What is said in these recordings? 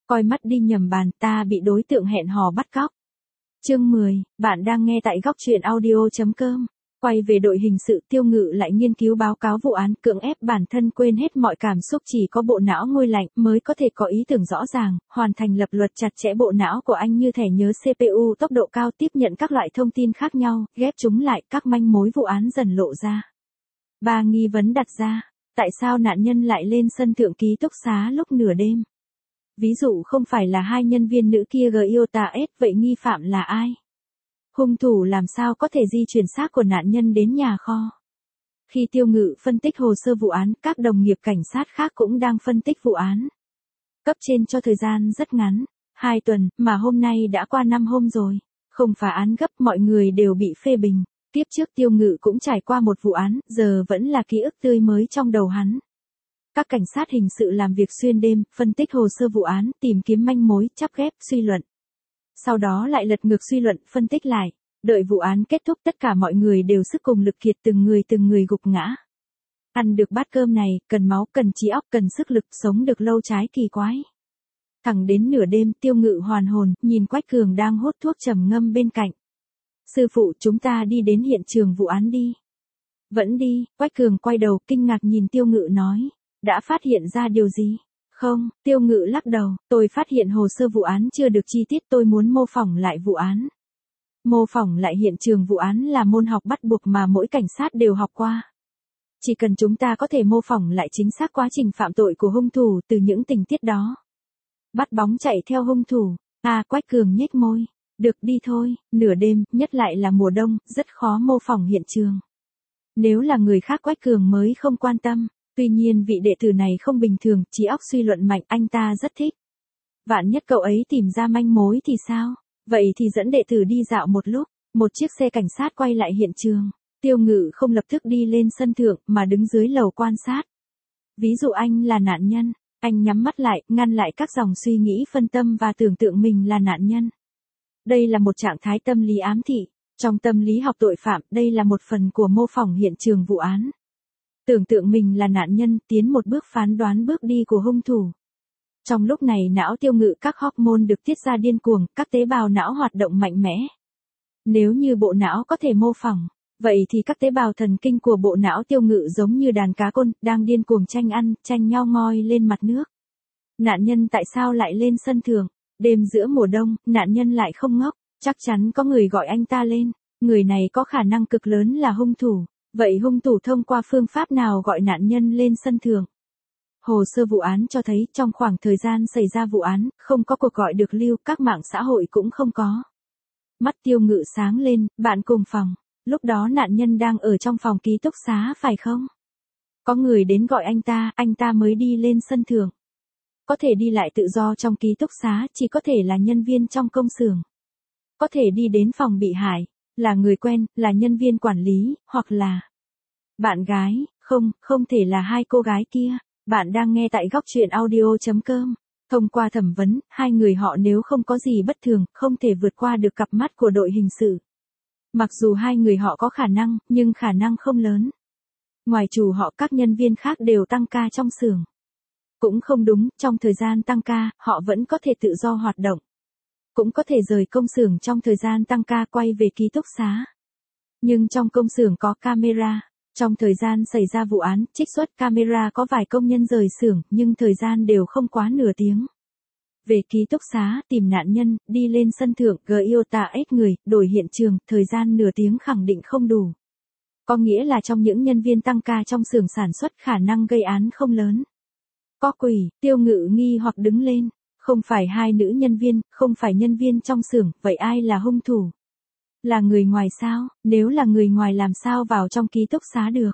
Coi mắt đi nhầm bàn, ta bị đối tượng hẹn hò bắt cóc. Chương 10, bạn đang nghe tại góc truyện audio.com. Quay về đội hình sự, Tiêu Ngự lại nghiên cứu báo cáo vụ án, cưỡng ép bản thân quên hết mọi cảm xúc, chỉ có bộ não nguôi lạnh mới có thể có ý tưởng rõ ràng, hoàn thành lập luật chặt chẽ. Bộ não của anh như thẻ nhớ CPU tốc độ cao, tiếp nhận các loại thông tin khác nhau, ghép chúng lại, các manh mối vụ án dần lộ ra. Ba nghi vấn đặt ra, tại sao nạn nhân lại lên sân thượng ký túc xá lúc nửa đêm? Ví dụ không phải là hai nhân viên nữ kia Giota S, vậy nghi phạm là ai? Hung thủ làm sao có thể di chuyển xác của nạn nhân đến nhà kho? Khi Tiêu Ngự phân tích hồ sơ vụ án, các đồng nghiệp cảnh sát khác cũng đang phân tích vụ án. Cấp trên cho thời gian rất ngắn, 2 tuần, mà hôm nay đã qua 5 hôm rồi. Không phá án gấp, mọi người đều bị phê bình. Tiếp trước Tiêu Ngự cũng trải qua một vụ án, giờ vẫn là ký ức tươi mới trong đầu hắn. Các cảnh sát hình sự làm việc xuyên đêm, phân tích hồ sơ vụ án, tìm kiếm manh mối, chắp ghép, suy luận. Sau đó lại lật ngược suy luận, phân tích lại. Đợi vụ án kết thúc, tất cả mọi người đều sức cùng lực kiệt, từng người gục ngã. Ăn được bát cơm này, cần máu, cần trí óc, cần sức lực, sống được lâu trái kỳ quái. Thẳng đến nửa đêm, Tiêu Ngự hoàn hồn, nhìn Quách Cường đang hút thuốc trầm ngâm bên cạnh. Sư phụ, chúng ta đi đến hiện trường vụ án đi. Vẫn đi, Quách Cường quay đầu, kinh ngạc nhìn Tiêu Ngự nói. Đã phát hiện ra điều gì? Không, Tiêu Ngự lắc đầu, tôi phát hiện hồ sơ vụ án chưa được chi tiết, tôi muốn mô phỏng lại vụ án. Mô phỏng lại hiện trường vụ án là môn học bắt buộc mà mỗi cảnh sát đều học qua. Chỉ cần chúng ta có thể mô phỏng lại chính xác quá trình phạm tội của hung thủ từ những tình tiết đó. Bắt bóng chạy theo hung thủ, Quách Cường nhếch môi. Được đi thôi, nửa đêm, nhất lại là mùa đông, rất khó mô phỏng hiện trường. Nếu là người khác Quách Cường mới không quan tâm. Tuy nhiên vị đệ tử này không bình thường, trí óc suy luận mạnh, anh ta rất thích. Vạn nhất cậu ấy tìm ra manh mối thì sao? Vậy thì dẫn đệ tử đi dạo một lúc, một chiếc xe cảnh sát quay lại hiện trường. Tiêu Ngự không lập tức đi lên sân thượng mà đứng dưới lầu quan sát. Ví dụ anh là nạn nhân, anh nhắm mắt lại, ngăn lại các dòng suy nghĩ phân tâm và tưởng tượng mình là nạn nhân. Đây là một trạng thái tâm lý ám thị. Trong tâm lý học tội phạm, đây là một phần của mô phỏng hiện trường vụ án. Tưởng tượng mình là nạn nhân, tiến một bước phán đoán bước đi của hung thủ. Trong lúc này não Tiêu Ngự các hormone được tiết ra điên cuồng, các tế bào não hoạt động mạnh mẽ. Nếu như bộ não có thể mô phỏng, vậy thì các tế bào thần kinh của bộ não Tiêu Ngự giống như đàn cá côn, đang điên cuồng tranh ăn, tranh nhau ngoi lên mặt nước. Nạn nhân tại sao lại lên sân thượng? Đêm giữa mùa đông, nạn nhân lại không ngốc, chắc chắn có người gọi anh ta lên. Người này có khả năng cực lớn là hung thủ. Vậy hung thủ thông qua phương pháp nào gọi nạn nhân lên sân thượng? Hồ sơ vụ án cho thấy trong khoảng thời gian xảy ra vụ án, không có cuộc gọi được lưu, các mạng xã hội cũng không có. Mắt Tiêu Ngự sáng lên, bạn cùng phòng. Lúc đó nạn nhân đang ở trong phòng ký túc xá phải không? Có người đến gọi anh ta mới đi lên sân thượng. Có thể đi lại tự do trong ký túc xá, chỉ có thể là nhân viên trong công xưởng. Có thể đi đến phòng bị hại, là người quen, là nhân viên quản lý, hoặc là bạn gái, không thể là hai cô gái kia. Bạn đang nghe tại góc truyện audio.com. Thông qua thẩm vấn, hai người họ nếu không có gì bất thường, không thể vượt qua được cặp mắt của đội hình sự. Mặc dù hai người họ có khả năng, nhưng khả năng không lớn. Ngoài chủ họ, các nhân viên khác đều tăng ca trong xưởng. Cũng không đúng, trong thời gian tăng ca, họ vẫn có thể tự do hoạt động. Cũng có thể rời công xưởng trong thời gian tăng ca quay về ký túc xá. Nhưng trong công xưởng có camera. Trong thời gian xảy ra vụ án, trích xuất camera có vài công nhân rời xưởng, nhưng thời gian đều không quá nửa tiếng. Về ký túc xá, tìm nạn nhân, đi lên sân thượng, Giota S người, đổi hiện trường, thời gian nửa tiếng khẳng định không đủ. Có nghĩa là trong những nhân viên tăng ca trong xưởng sản xuất, khả năng gây án không lớn. Có quỷ, Tiêu Ngự nghi hoặc đứng lên. Không phải hai nữ nhân viên, không phải nhân viên trong xưởng, vậy ai là hung thủ? Là người ngoài sao? Nếu là người ngoài làm sao vào trong ký túc xá được?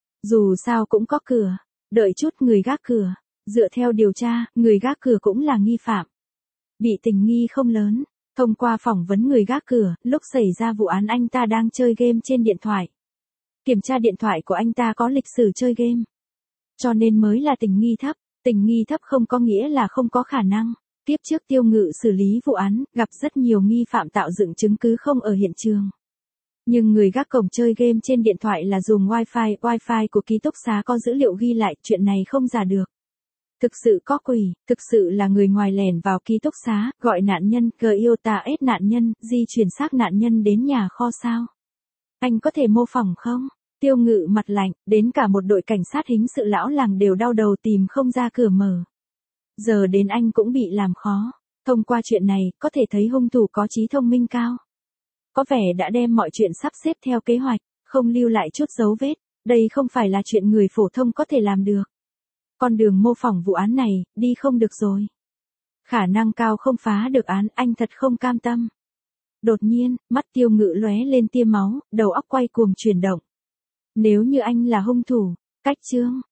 Dù sao cũng có cửa. Đợi chút, người gác cửa. Dựa theo điều tra, người gác cửa cũng là nghi phạm. Bị tình nghi không lớn. Thông qua phỏng vấn người gác cửa, lúc xảy ra vụ án anh ta đang chơi game trên điện thoại. Kiểm tra điện thoại của anh ta có lịch sử chơi game. Cho nên mới là tình nghi thấp. Tình nghi thấp không có nghĩa là không có khả năng. Tiếp trước Tiêu Ngự xử lý vụ án, gặp rất nhiều nghi phạm tạo dựng chứng cứ không ở hiện trường. Nhưng người gác cổng chơi game trên điện thoại là dùng Wi-Fi của ký túc xá có dữ liệu ghi lại, chuyện này không giả được. Thực sự có quỷ, thực sự là người ngoài lẻn vào ký túc xá, gọi nạn nhân, ép nạn nhân, di chuyển xác nạn nhân đến nhà kho sao? Anh có thể mô phỏng không? Tiêu Ngự mặt lạnh, đến cả một đội cảnh sát hình sự lão làng đều đau đầu tìm không ra cửa mở. Giờ đến anh cũng bị làm khó. Thông qua chuyện này, có thể thấy hung thủ có trí thông minh cao. Có vẻ đã đem mọi chuyện sắp xếp theo kế hoạch, không lưu lại chút dấu vết. Đây không phải là chuyện người phổ thông có thể làm được. Con đường mô phỏng vụ án này, đi không được rồi. Khả năng cao không phá được án, anh thật không cam tâm. Đột nhiên, mắt Tiêu Ngự lóe lên tia máu, đầu óc quay cuồng chuyển động. Nếu như anh là hung thủ, cách chương.